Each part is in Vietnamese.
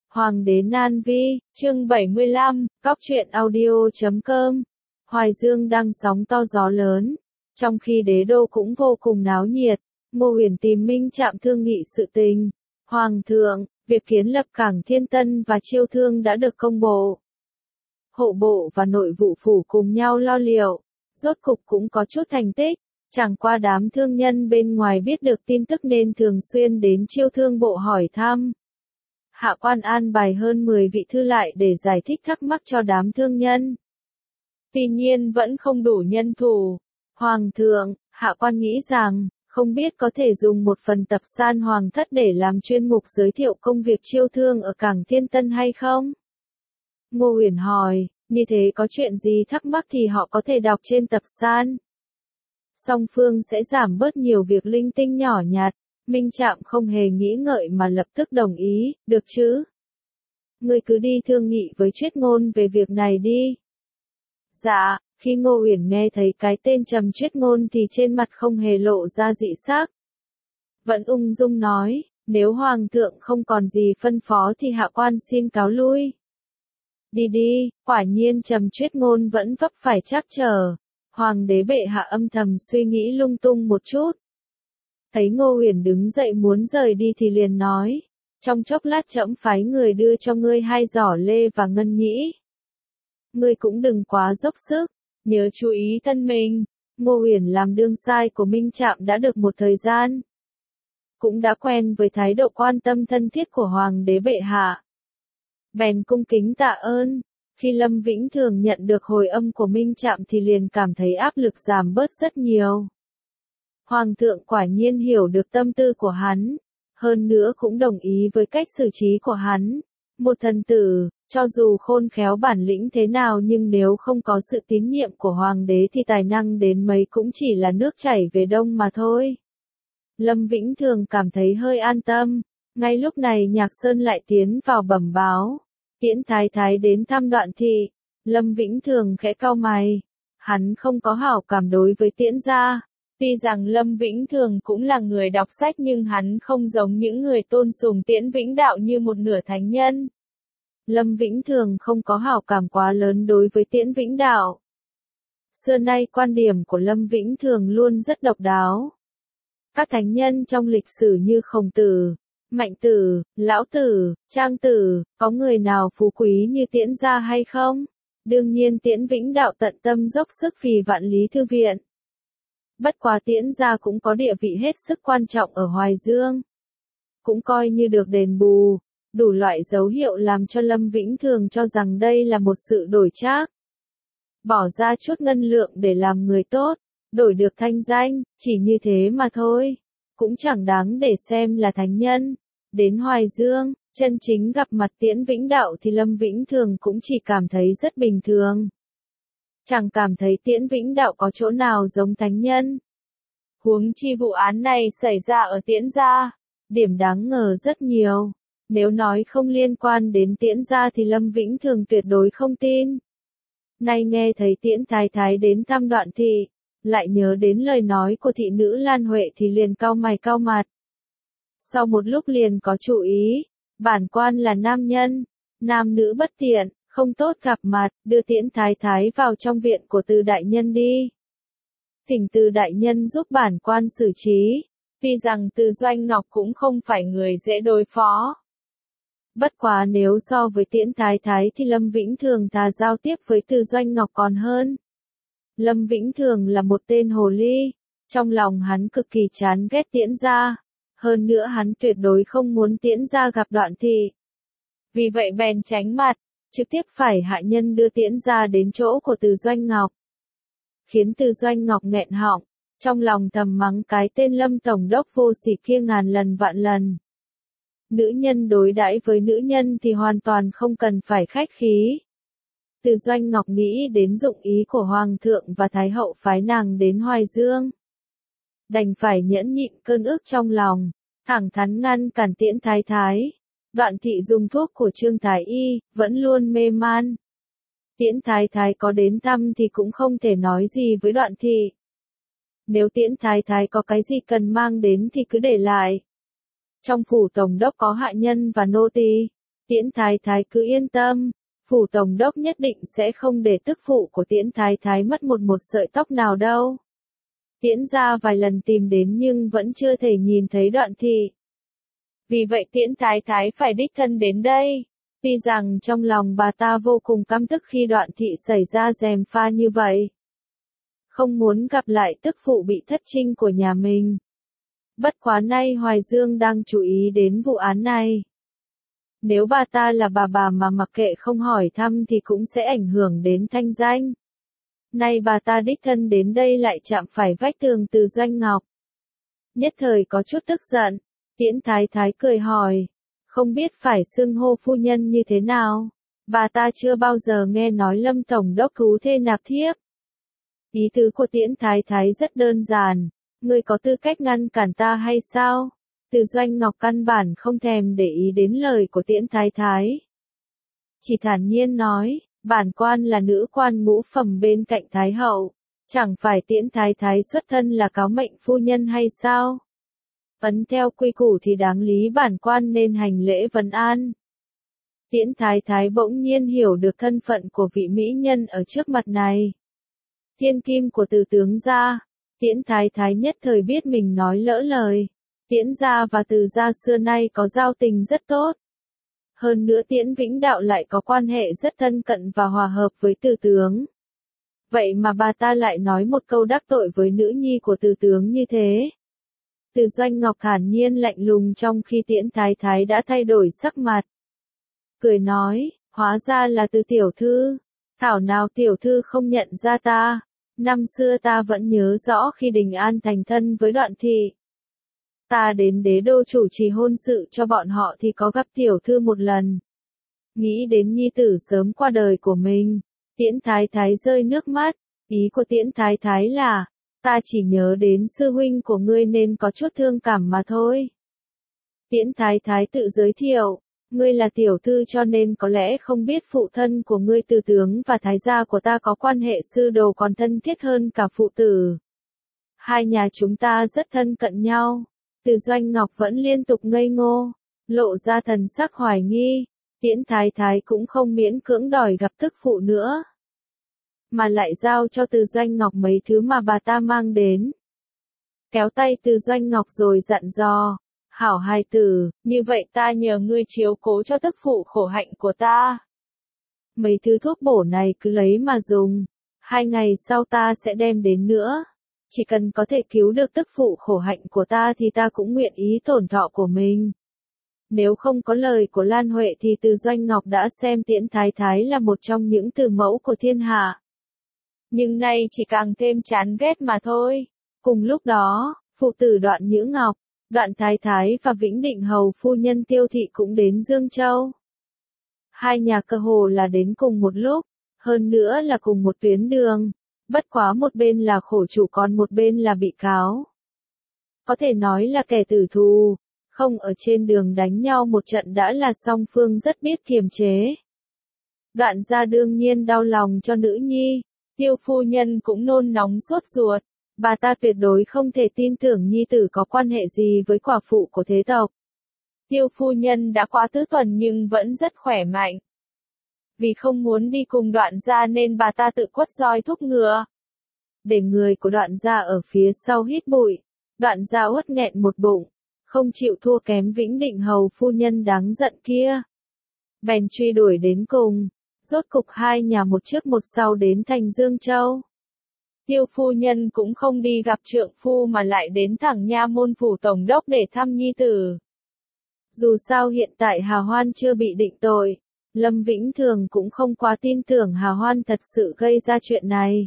Hoàng đế Nan Vi, chương 75, Cóc truyện audio.com. Hoài Dương đang sóng to gió lớn, trong khi đế đô cũng vô cùng náo nhiệt. Ngô Huyền tìm Minh Trạm thương nghị sự tình. Hoàng thượng, việc kiến lập cảng Thiên Tân và Chiêu Thương đã được công bố. Hộ bộ và nội vụ phủ cùng nhau lo liệu, rốt cục cũng có chút thành tích. Chẳng qua đám thương nhân bên ngoài biết được tin tức nên thường xuyên đến Chiêu Thương bộ hỏi thăm. Hạ quan an bài hơn 10 vị thư lại để giải thích thắc mắc cho đám thương nhân. Tuy nhiên vẫn không đủ nhân thủ. Hoàng thượng, hạ quan nghĩ rằng, không biết có thể dùng một phần tập san hoàng thất để làm chuyên mục giới thiệu công việc chiêu thương ở cảng Thiên Tân hay không? Ngô Huyền hỏi, như thế có chuyện gì thắc mắc thì họ có thể đọc trên tập san. Song phương sẽ giảm bớt nhiều việc linh tinh nhỏ nhặt. Minh Trạm không hề nghĩ ngợi mà lập tức đồng ý, được chứ? Ngươi cứ đi thương nghị với Chuyết Ngôn về việc này đi. Dạ, khi Ngô Uyển nghe thấy cái tên Trầm Chuyết Ngôn thì trên mặt không hề lộ ra dị sắc. Vẫn ung dung nói, nếu Hoàng thượng không còn gì phân phó thì hạ quan xin cáo lui. Đi đi, quả nhiên Trầm Chuyết Ngôn vẫn vấp phải trắc trở. Hoàng đế bệ hạ âm thầm suy nghĩ lung tung một chút. Thấy Ngô Huyền đứng dậy muốn rời đi thì liền nói, trong chốc lát trẫm phái người đưa cho ngươi 2 giỏ lê và ngân nhĩ. Ngươi cũng đừng quá dốc sức, nhớ chú ý thân mình. Ngô Huyền làm đương sai của Minh Trạm đã được một thời gian. Cũng đã quen với thái độ quan tâm thân thiết của Hoàng đế bệ hạ. Bèn cung kính tạ ơn. Khi Lâm Vĩnh Thường nhận được hồi âm của Minh Trạm thì liền cảm thấy áp lực giảm bớt rất nhiều. Hoàng thượng quả nhiên hiểu được tâm tư của hắn, hơn nữa cũng đồng ý với cách xử trí của hắn. Một thần tử, cho dù khôn khéo bản lĩnh thế nào nhưng nếu không có sự tín nhiệm của hoàng đế thì tài năng đến mấy cũng chỉ là nước chảy về đông mà thôi. Lâm Vĩnh Thường cảm thấy hơi an tâm. Ngay lúc này Nhạc Sơn lại tiến vào bẩm báo. Tiễn thái thái đến thăm Đoạn thị. Lâm Vĩnh Thường khẽ cau mày. Hắn không có hảo cảm đối với Tiễn gia. Tuy rằng Lâm Vĩnh Thường cũng là người đọc sách nhưng hắn không giống những người tôn sùng Tiễn Vĩnh Đạo như một nửa thánh nhân. Lâm Vĩnh Thường không có hảo cảm quá lớn đối với Tiễn Vĩnh Đạo. Xưa nay quan điểm của Lâm Vĩnh Thường luôn rất độc đáo. Các thánh nhân trong lịch sử như Khổng Tử, Mạnh Tử, Lão Tử, Trang Tử, có người nào phú quý như Tiễn gia hay không? Đương nhiên Tiễn Vĩnh Đạo tận tâm dốc sức vì Vạn Lý Thư Viện. Bất quá Tiễn gia cũng có địa vị hết sức quan trọng ở Hoài Dương. Cũng coi như được đền bù, đủ loại dấu hiệu làm cho Lâm Vĩnh Thường cho rằng đây là một sự đổi trác. Bỏ ra chút ngân lượng để làm người tốt, đổi được thanh danh, chỉ như thế mà thôi. Cũng chẳng đáng để xem là thánh nhân. Đến Hoài Dương, chân chính gặp mặt Tiễn Vĩnh Đạo thì Lâm Vĩnh Thường cũng chỉ cảm thấy rất bình thường. Chẳng cảm thấy Tiễn Vĩnh Đạo có chỗ nào giống thánh nhân. Huống chi vụ án này xảy ra ở Tiễn gia, điểm đáng ngờ rất nhiều. Nếu nói không liên quan đến Tiễn gia thì Lâm Vĩnh Thường tuyệt đối không tin. Nay nghe thấy Tiễn thái thái đến thăm Đoạn thị, lại nhớ đến lời nói của thị nữ Lan Huệ thì liền cau mày cau mặt. Sau một lúc liền có chú ý, bản quan là nam nhân, nam nữ bất tiện. Không tốt gặp mặt, đưa Tiễn thái thái vào trong viện của Từ đại nhân đi. Thỉnh Từ đại nhân giúp bản quan xử trí. Tuy rằng Từ Doanh Ngọc cũng không phải người dễ đối phó. Bất quá nếu so với Tiễn thái thái thì Lâm Vĩnh Thường thà giao tiếp với Từ Doanh Ngọc còn hơn. Lâm Vĩnh Thường là một tên hồ ly. Trong lòng hắn cực kỳ chán ghét Tiễn gia. Hơn nữa hắn tuyệt đối không muốn Tiễn gia gặp Đoạn thị. Vì vậy bèn tránh mặt. Trực tiếp phải hạ nhân đưa Tiễn gia đến chỗ của Từ Doanh Ngọc. Khiến Từ Doanh Ngọc nghẹn họng, trong lòng thầm mắng cái tên Lâm Tổng đốc vô sỉ kia ngàn lần vạn lần. Nữ nhân đối đãi với nữ nhân thì hoàn toàn không cần phải khách khí. Từ Doanh Ngọc nghĩ đến dụng ý của Hoàng thượng và Thái hậu phái nàng đến Hoài Dương. Đành phải nhẫn nhịn cơn ức trong lòng, thẳng thắn ngăn cản Tiễn thái thái. Đoạn thị dùng thuốc của Trương Thái Y, vẫn luôn mê man. Tiễn thái thái có đến thăm thì cũng không thể nói gì với Đoạn thị. Nếu Tiễn thái thái có cái gì cần mang đến thì cứ để lại. Trong phủ tổng đốc có hạ nhân và nô tỳ. Tiễn Thái Thái cứ yên tâm, phủ tổng đốc nhất định sẽ không để tức phụ của Tiễn Thái Thái mất một sợi tóc nào đâu. Tiễn gia vài lần tìm đến nhưng vẫn chưa thể nhìn thấy Đoạn thị. Vì vậy Tiễn Thái Thái phải đích thân đến đây. Tuy rằng trong lòng bà ta vô cùng căm tức khi Đoạn thị xảy ra gièm pha như vậy. Không muốn gặp lại tức phụ bị thất trinh của nhà mình. Bất quá nay Hoài Dương đang chú ý đến vụ án này. Nếu bà ta là bà mà mặc kệ không hỏi thăm thì cũng sẽ ảnh hưởng đến thanh danh. Nay bà ta đích thân đến đây lại chạm phải vách tường Từ Doanh Ngọc. Nhất thời có chút tức giận, Tiễn Thái Thái cười hỏi, không biết phải xưng hô phu nhân như thế nào, bà ta chưa bao giờ nghe nói Lâm Tổng đốc cứu thê nạp thiếp. Ý tứ của Tiễn Thái Thái rất đơn giản, ngươi có tư cách ngăn cản ta hay sao? Từ Doanh Ngọc căn bản không thèm để ý đến lời của Tiễn Thái Thái. Chỉ thản nhiên nói, bản quan là nữ quan ngũ phẩm bên cạnh Thái Hậu, chẳng phải Tiễn Thái Thái xuất thân là cáo mệnh phu nhân hay sao? Ấn theo quy củ thì đáng lý bản quan nên hành lễ vấn an. Tiễn Thái Thái bỗng nhiên hiểu được thân phận của vị mỹ nhân ở trước mặt này. Thiên kim của Từ tướng gia, Tiễn Thái Thái nhất thời biết mình nói lỡ lời. Tiễn gia và Từ gia xưa nay có giao tình rất tốt. Hơn nữa Tiễn Vĩnh Đạo lại có quan hệ rất thân cận và hòa hợp với Từ tướng. Vậy mà bà ta lại nói một câu đắc tội với nữ nhi của Từ tướng như thế. Từ Doanh Ngọc thản nhiên lạnh lùng trong khi Tiễn Thái Thái đã thay đổi sắc mặt. Cười nói, hóa ra là Từ tiểu thư. Thảo nào tiểu thư không nhận ra ta. Năm xưa ta vẫn nhớ rõ khi Đình An thành thân với Đoạn thị. Ta đến đế đô chủ trì hôn sự cho bọn họ thì có gặp tiểu thư một lần. Nghĩ đến nhi tử sớm qua đời của mình, Tiễn Thái Thái rơi nước mắt. Ý của Tiễn Thái Thái là, ta chỉ nhớ đến sư huynh của ngươi nên có chút thương cảm mà thôi. Tiễn Thái Thái tự giới thiệu, ngươi là tiểu thư cho nên có lẽ không biết phụ thân của ngươi Từ tướng và thái gia của ta có quan hệ sư đồ còn thân thiết hơn cả phụ tử. Hai nhà chúng ta rất thân cận nhau. Từ Doanh Ngọc vẫn liên tục ngây ngô, lộ ra thần sắc hoài nghi. Tiễn Thái Thái cũng không miễn cưỡng đòi gặp tức phụ nữa, mà lại giao cho Từ Doanh Ngọc mấy thứ mà bà ta mang đến. Kéo tay Từ Doanh Ngọc rồi dặn dò, hảo hài tử, như vậy ta nhờ ngươi chiếu cố cho tức phụ khổ hạnh của ta. Mấy thứ thuốc bổ này cứ lấy mà dùng, 2 ngày sau ta sẽ đem đến nữa. Chỉ cần có thể cứu được tức phụ khổ hạnh của ta thì ta cũng nguyện ý tổn thọ của mình. Nếu không có lời của Lan Huệ thì Từ Doanh Ngọc đã xem Tiễn Thái Thái là một trong những từ mẫu của thiên hạ. Nhưng nay chỉ càng thêm chán ghét mà thôi. Cùng lúc đó, phụ tử Đoạn Nhữ Ngọc, Đoạn Thái Thái và Vĩnh Định Hầu phu nhân Tiêu Thị cũng đến Dương Châu. Hai nhà cơ hồ là đến cùng một lúc, hơn nữa là cùng một tuyến đường. Bất quá một bên là khổ chủ còn một bên là bị cáo. Có thể nói là kẻ tử thù, không ở trên đường đánh nhau một trận đã là song phương rất biết kiềm chế. Đoạn gia đương nhiên đau lòng cho nữ nhi, Tiêu phu nhân cũng nôn nóng sốt ruột, bà ta tuyệt đối không thể tin tưởng nhi tử có quan hệ gì với quả phụ của thế tộc. Tiêu phu nhân đã qua tứ tuần nhưng vẫn rất khỏe mạnh. Vì không muốn đi cùng Đoạn gia nên bà ta tự quất roi thúc ngựa. Để người của Đoạn gia ở phía sau hít bụi, Đoạn gia uất nghẹn một bụng, không chịu thua kém Vĩnh Định Hầu phu nhân đáng giận kia. Bèn truy đuổi đến cùng, rốt cục hai nhà một trước một sau đến thành Dương Châu. Tiêu phu nhân cũng không đi gặp trượng phu mà lại đến thẳng nha môn phủ tổng đốc để thăm nhi tử. Dù sao hiện tại Hà Hoan chưa bị định tội, Lâm Vĩnh Thường cũng không quá tin tưởng Hà Hoan thật sự gây ra chuyện này.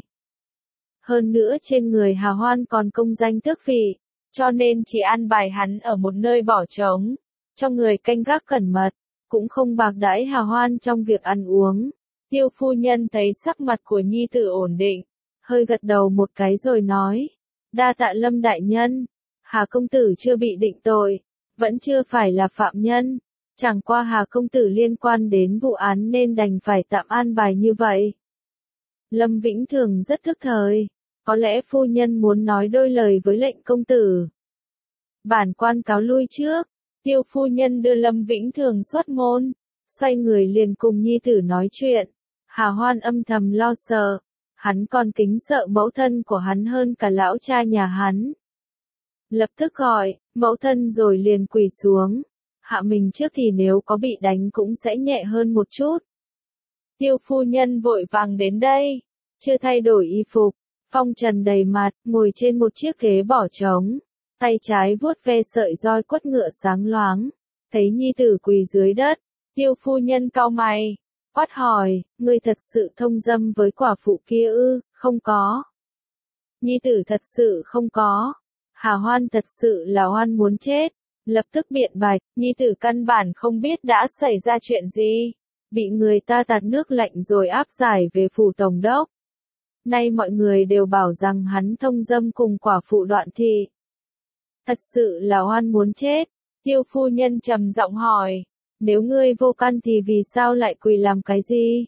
Hơn nữa trên người Hà Hoan còn công danh tước vị, cho nên chỉ an bài hắn ở một nơi bỏ trống, cho người canh gác cẩn mật, cũng không bạc đãi Hà Hoan trong việc ăn uống. Tiêu phu nhân thấy sắc mặt của nhi tử ổn định, hơi gật đầu một cái rồi nói, đa tạ Lâm đại nhân, Hà công tử chưa bị định tội, vẫn chưa phải là phạm nhân, chẳng qua Hà công tử liên quan đến vụ án nên đành phải tạm an bài như vậy. Lâm Vĩnh Thường rất thức thời, có lẽ phu nhân muốn nói đôi lời với lệnh công tử. Bản quan cáo lui trước, Tiêu phu nhân đưa Lâm Vĩnh Thường xuất môn, xoay người liền cùng nhi tử nói chuyện. Hà Hoan âm thầm lo sợ, hắn còn kính sợ mẫu thân của hắn hơn cả lão cha nhà hắn. Lập tức gọi, mẫu thân rồi liền quỳ xuống. Hạ mình trước thì nếu có bị đánh cũng sẽ nhẹ hơn một chút. Tiêu phu nhân vội vàng đến đây, chưa thay đổi y phục, phong trần đầy mặt, ngồi trên một chiếc ghế bỏ trống, tay trái vuốt ve sợi roi quất ngựa sáng loáng, thấy nhi tử quỳ dưới đất, tiêu phu nhân cau mày, quát hỏi, ngươi thật sự thông dâm với quả phụ kia ư? Không có. Nhi tử thật sự không có. Hà Hoan thật sự là oan muốn chết, lập tức biện bạch, nhi tử căn bản không biết đã xảy ra chuyện gì, bị người ta tạt nước lạnh rồi áp giải về phủ tổng đốc. Nay mọi người đều bảo rằng hắn thông dâm cùng quả phụ Đoạn Thị. Thật sự là oan muốn chết. Tiêu phu nhân trầm giọng hỏi, nếu ngươi vô căn thì vì sao lại quỳ làm cái gì?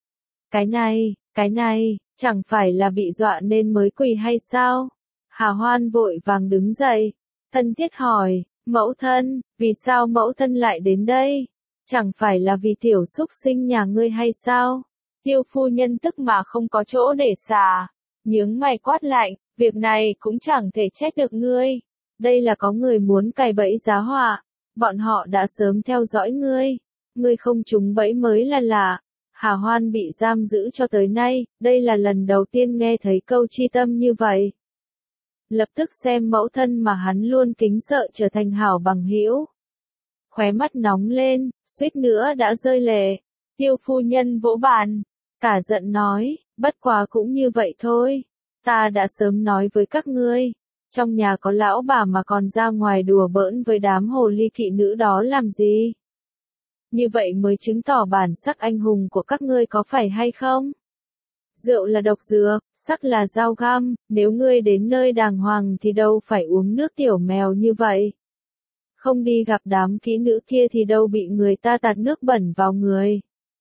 Cái này, chẳng phải là bị dọa nên mới quỳ hay sao? Hà Hoan vội vàng đứng dậy, thân thiết hỏi, mẫu thân, vì sao mẫu thân lại đến đây? Chẳng phải là vì tiểu súc sinh nhà ngươi hay sao? Tiêu phu nhân tức mà không có chỗ để xả, nhướng mày quát lạnh, việc này cũng chẳng thể trách được ngươi. Đây là có người muốn cài bẫy giá họa, bọn họ đã sớm theo dõi ngươi không trúng bẫy mới là lạ. Hà Hoan bị giam giữ cho tới nay, đây là lần đầu tiên nghe thấy câu chi tâm như vậy. Lập tức xem mẫu thân mà hắn luôn kính sợ trở thành hảo bằng hữu. Khóe mắt nóng lên, suýt nữa đã rơi lệ. Tiêu phu nhân vỗ bàn, cả giận nói, bất quá cũng như vậy thôi. Ta đã sớm nói với các ngươi, trong nhà có lão bà mà còn ra ngoài đùa bỡn với đám hồ ly kỵ nữ đó làm gì? Như vậy mới chứng tỏ bản sắc anh hùng của các ngươi có phải hay không? Rượu là độc dược, sắc là dao găm, nếu ngươi đến nơi đàng hoàng thì đâu phải uống nước tiểu mèo như vậy. Không đi gặp đám kỹ nữ kia thì đâu bị người ta tạt nước bẩn vào người.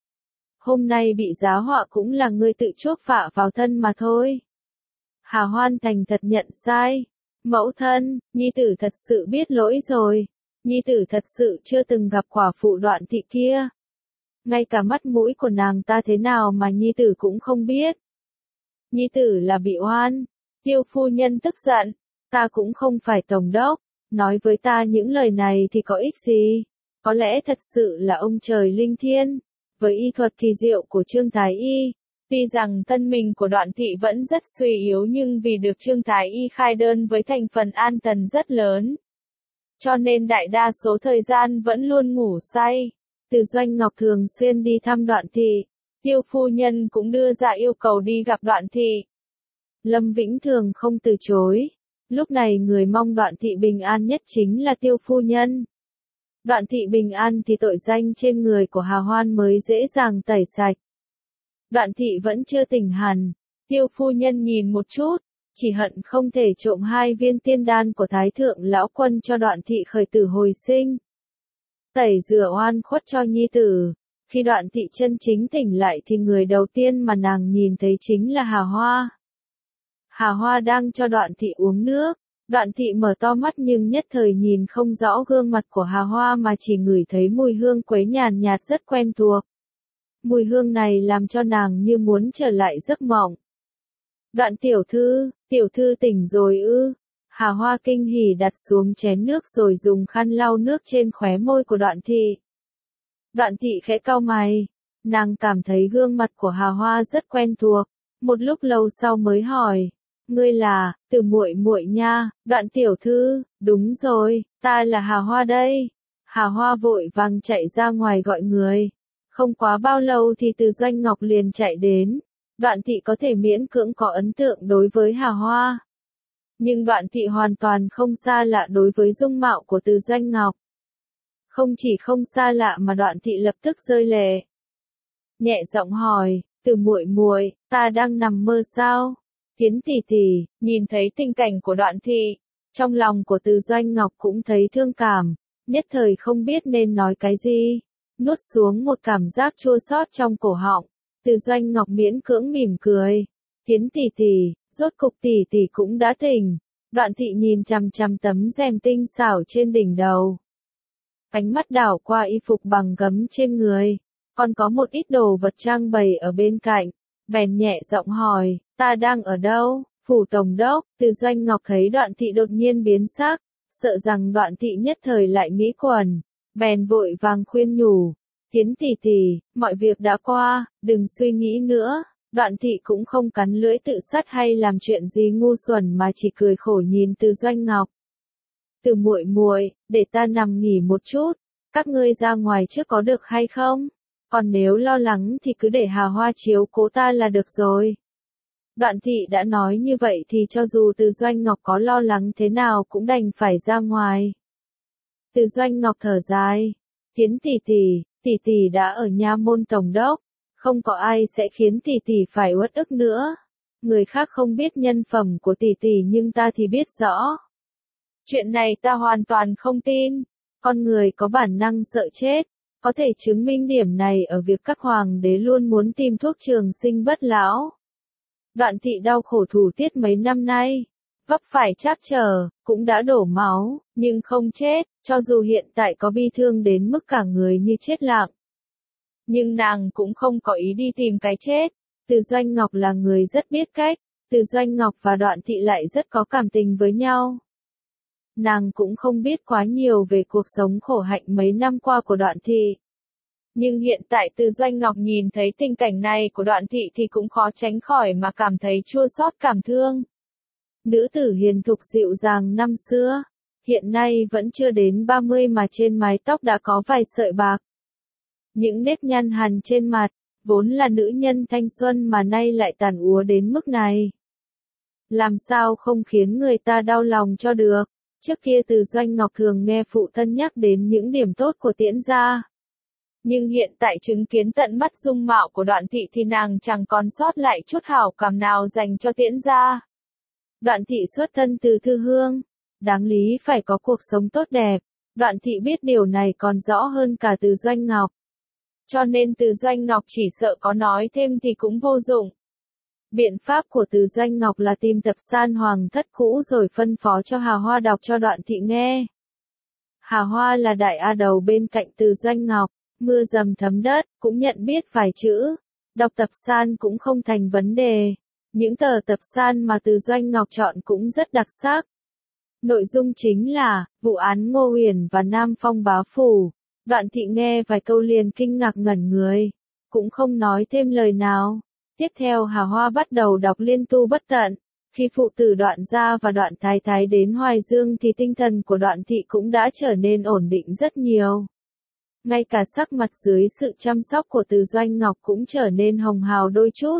Hôm nay bị giá họa cũng là ngươi tự chuốc phạ vào thân mà thôi. Hà Hoan thành thật nhận sai. Mẫu thân, nhi tử thật sự biết lỗi rồi. Nhi tử thật sự chưa từng gặp quả phụ Đoạn Thị kia. Ngay cả mắt mũi của nàng ta thế nào mà nhi tử cũng không biết. Nhi tử là bị oan. Tiêu phu nhân tức giận. Ta cũng không phải tổng đốc. Nói với ta những lời này thì có ích gì? Có lẽ thật sự là ông trời linh thiêng. Với y thuật kỳ diệu của Trương Thái Y, tuy rằng thân mình của Đoạn Thị vẫn rất suy yếu nhưng vì được Trương Thái Y khai đơn với thành phần an thần rất lớn, cho nên đại đa số thời gian vẫn luôn ngủ say. Từ Doanh Ngọc thường xuyên đi thăm Đoạn Thị, Tiêu phu nhân cũng đưa ra yêu cầu đi gặp Đoạn Thị. Lâm Vĩnh Thường không từ chối. Lúc này người mong Đoạn Thị bình an nhất chính là Tiêu phu nhân. Đoạn Thị bình an thì tội danh trên người của Hà Hoan mới dễ dàng tẩy sạch. Đoạn Thị vẫn chưa tỉnh hẳn. Tiêu phu nhân nhìn một chút, chỉ hận không thể trộm 2 viên tiên đan của Thái Thượng Lão Quân cho Đoạn Thị khởi tử hồi sinh. Tẩy rửa oan khuất cho nhi tử. Khi Đoạn Thị chân chính tỉnh lại thì người đầu tiên mà nàng nhìn thấy chính là Hà Hoa. Hà Hoa đang cho Đoạn Thị uống nước. Đoạn Thị mở to mắt nhưng nhất thời nhìn không rõ gương mặt của Hà Hoa mà chỉ ngửi thấy mùi hương quế nhàn nhạt rất quen thuộc. Mùi hương này làm cho nàng như muốn trở lại giấc mộng. Đoạn tiểu thư tỉnh rồi ư? Hà Hoa kinh hỉ đặt xuống chén nước rồi dùng khăn lau nước trên khóe môi của Đoạn Thị. Đoạn Thị khẽ cau mày, nàng cảm thấy gương mặt của Hà Hoa rất quen thuộc, một lúc lâu sau mới hỏi. Ngươi là, Từ muội muội nha. Đoạn tiểu thư, đúng rồi, ta là Hà Hoa đây. Hà Hoa vội vàng chạy ra ngoài gọi người. Không quá bao lâu thì Từ Doanh Ngọc liền chạy đến. Đoạn Thị có thể miễn cưỡng có ấn tượng đối với Hà Hoa. Nhưng Đoạn Thị hoàn toàn không xa lạ đối với dung mạo của Từ Doanh Ngọc. Không chỉ không xa lạ mà Đoạn Thị lập tức rơi lệ. Nhẹ giọng hỏi, Từ muội muội, ta đang nằm mơ sao? Thiến tỷ tỷ, nhìn thấy tình cảnh của Đoạn Thị, trong lòng của Từ Doanh Ngọc cũng thấy thương cảm, nhất thời không biết nên nói cái gì, nuốt xuống một cảm giác chua xót trong cổ họng. Từ Doanh Ngọc miễn cưỡng mỉm cười, Thiến tỷ tỷ, rốt cục tỷ tỷ cũng đã tỉnh. Đoạn Thị nhìn chằm chằm tấm rèm tinh xảo trên đỉnh đầu. ánh mắt đảo qua y phục bằng gấm trên người, còn có một ít đồ vật trang bày ở bên cạnh, bèn nhẹ giọng hỏi, ta đang ở đâu? Phủ tổng đốc. Từ Doanh Ngọc thấy Đoạn Thị đột nhiên biến sắc, sợ rằng Đoạn Thị nhất thời lại nghĩ quẩn, bèn vội vàng khuyên nhủ, Thiến tỷ tỷ, mọi việc đã qua, đừng suy nghĩ nữa. Đoạn Thị cũng không cắn lưỡi tự sát hay làm chuyện gì ngu xuẩn mà chỉ cười khổ nhìn Từ Doanh Ngọc. Từ muội muội, để ta nằm nghỉ một chút, các ngươi ra ngoài trước có được hay không? Còn nếu lo lắng thì cứ để Hà Hoa chiếu cố ta là được rồi. Đoạn Thị đã nói như vậy thì cho dù Từ Doanh Ngọc có lo lắng thế nào cũng đành phải ra ngoài. Từ Doanh Ngọc thở dài, Thiến tỷ tỷ đã ở nha môn tổng đốc, không có ai sẽ khiến tỷ tỷ phải uất ức nữa. Người khác không biết nhân phẩm của tỷ tỷ nhưng ta thì biết rõ. Chuyện này ta hoàn toàn không tin. Con người có bản năng sợ chết, có thể chứng minh điểm này ở việc các hoàng đế luôn muốn tìm thuốc trường sinh bất lão. Đoạn Thị đau khổ thủ tiết mấy năm nay, vấp phải trắc trở, cũng đã đổ máu, nhưng không chết, cho dù hiện tại có bi thương đến mức cả người như chết lặng. Nhưng nàng cũng không có ý đi tìm cái chết. Từ Doanh Ngọc là người rất biết cách, Từ Doanh Ngọc và Đoạn Thị lại rất có cảm tình với nhau. Nàng cũng không biết quá nhiều về cuộc sống khổ hạnh mấy năm qua của Đoạn Thị. Nhưng hiện tại Từ Doanh Ngọc nhìn thấy tình cảnh này của Đoạn Thị thì cũng khó tránh khỏi mà cảm thấy chua xót cảm thương. Nữ tử hiền thục dịu dàng năm xưa, hiện nay vẫn chưa đến 30 mà trên mái tóc đã có vài sợi bạc. Những nếp nhăn hằn trên mặt, vốn là nữ nhân thanh xuân mà nay lại tàn úa đến mức này. Làm sao không khiến người ta đau lòng cho được. Trước kia Từ Doanh Ngọc thường nghe phụ thân nhắc đến những điểm tốt của Tiễn gia. Nhưng hiện tại chứng kiến tận mắt dung mạo của Đoạn Thị thì nàng chẳng còn sót lại chút hảo cảm nào dành cho Tiễn gia. Đoạn Thị xuất thân từ thư hương, đáng lý phải có cuộc sống tốt đẹp. Đoạn Thị biết điều này còn rõ hơn cả Từ Doanh Ngọc. Cho nên Từ Doanh Ngọc chỉ sợ có nói thêm thì cũng vô dụng. Biện pháp của Từ Doanh Ngọc là tìm tập san hoàng thất cũ rồi phân phó cho Hà Hoa đọc cho Đoạn Thị nghe. Hà Hoa là đại a đầu bên cạnh Từ Doanh Ngọc, mưa dầm thấm đất, cũng nhận biết vài chữ. Đọc tập san cũng không thành vấn đề. Những tờ tập san mà Từ Doanh Ngọc chọn cũng rất đặc sắc. Nội dung chính là, vụ án Ngô Huyền và Nam Phong bá phủ. Đoạn Thị nghe vài câu liền kinh ngạc ngẩn người, cũng không nói thêm lời nào. Tiếp theo Hà Hoa bắt đầu đọc liên tu bất tận. Khi phụ tử Đoạn gia và Đoạn Thái Thái đến Hoài Dương thì tinh thần của Đoạn Thị cũng đã trở nên ổn định rất nhiều. Ngay cả sắc mặt dưới sự chăm sóc của Từ Doanh Ngọc cũng trở nên hồng hào đôi chút.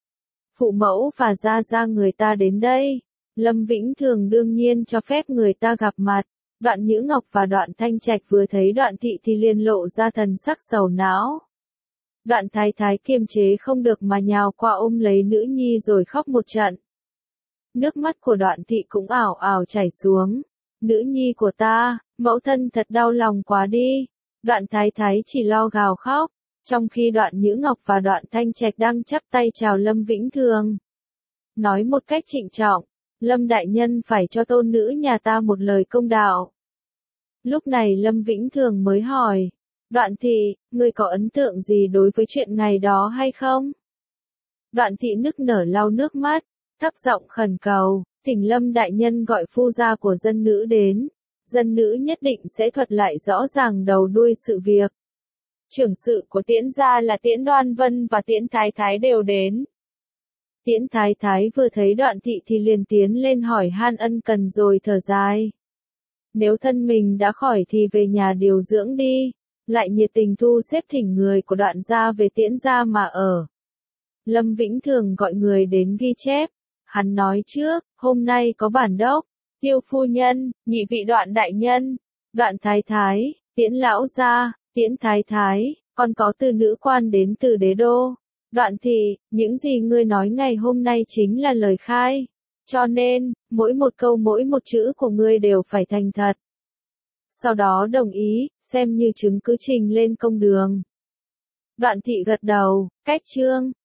Phụ mẫu và gia gia người ta đến đây. Lâm Vĩnh Thường đương nhiên cho phép người ta gặp mặt. Đoạn Nhữ Ngọc và Đoạn Thanh Trạch vừa thấy Đoạn Thị thì liền lộ ra thần sắc sầu não. Đoạn Thái Thái kiềm chế không được mà nhào qua ôm lấy nữ nhi rồi khóc một trận. Nước mắt của Đoạn Thị cũng ảo ảo chảy xuống. Nữ nhi của ta, mẫu thân thật đau lòng quá đi. Đoạn Thái Thái chỉ lo gào khóc, trong khi Đoạn Nhữ Ngọc và Đoạn Thanh Trạch đang chắp tay chào Lâm Vĩnh Thường. Nói một cách trịnh trọng, Lâm đại nhân phải cho tôn nữ nhà ta một lời công đạo. Lúc này Lâm Vĩnh Thường mới hỏi, Đoạn Thị, ngươi có ấn tượng gì đối với chuyện ngày đó hay không? Đoạn Thị nức nở lau nước mắt, thấp giọng khẩn cầu, thỉnh Lâm đại nhân gọi phu gia của dân nữ đến. Dân nữ nhất định sẽ thuật lại rõ ràng đầu đuôi sự việc. Trưởng sự của Tiễn gia là Tiễn Đoan Vân và Tiễn Thái Thái đều đến. Tiễn Thái Thái vừa thấy Đoạn Thị thì liền tiến lên hỏi han ân cần rồi thở dài. Nếu thân mình đã khỏi thì về nhà điều dưỡng đi, lại nhiệt tình thu xếp thỉnh người của Đoạn gia về Tiễn gia mà ở. Lâm Vĩnh Thường gọi người đến ghi chép. Hắn nói trước, hôm nay có bản đốc, Tiêu phu nhân, nhị vị Đoạn đại nhân, Đoạn Thái Thái, Tiễn lão gia, Tiễn Thái Thái, còn có từ nữ quan đến từ đế đô. Đoạn Thị, những gì ngươi nói ngày hôm nay chính là lời khai. Cho nên, mỗi một câu mỗi một chữ của ngươi đều phải thành thật. Sau đó đồng ý, xem như chứng cứ trình lên công đường. Đoạn Thị gật đầu, cách chương.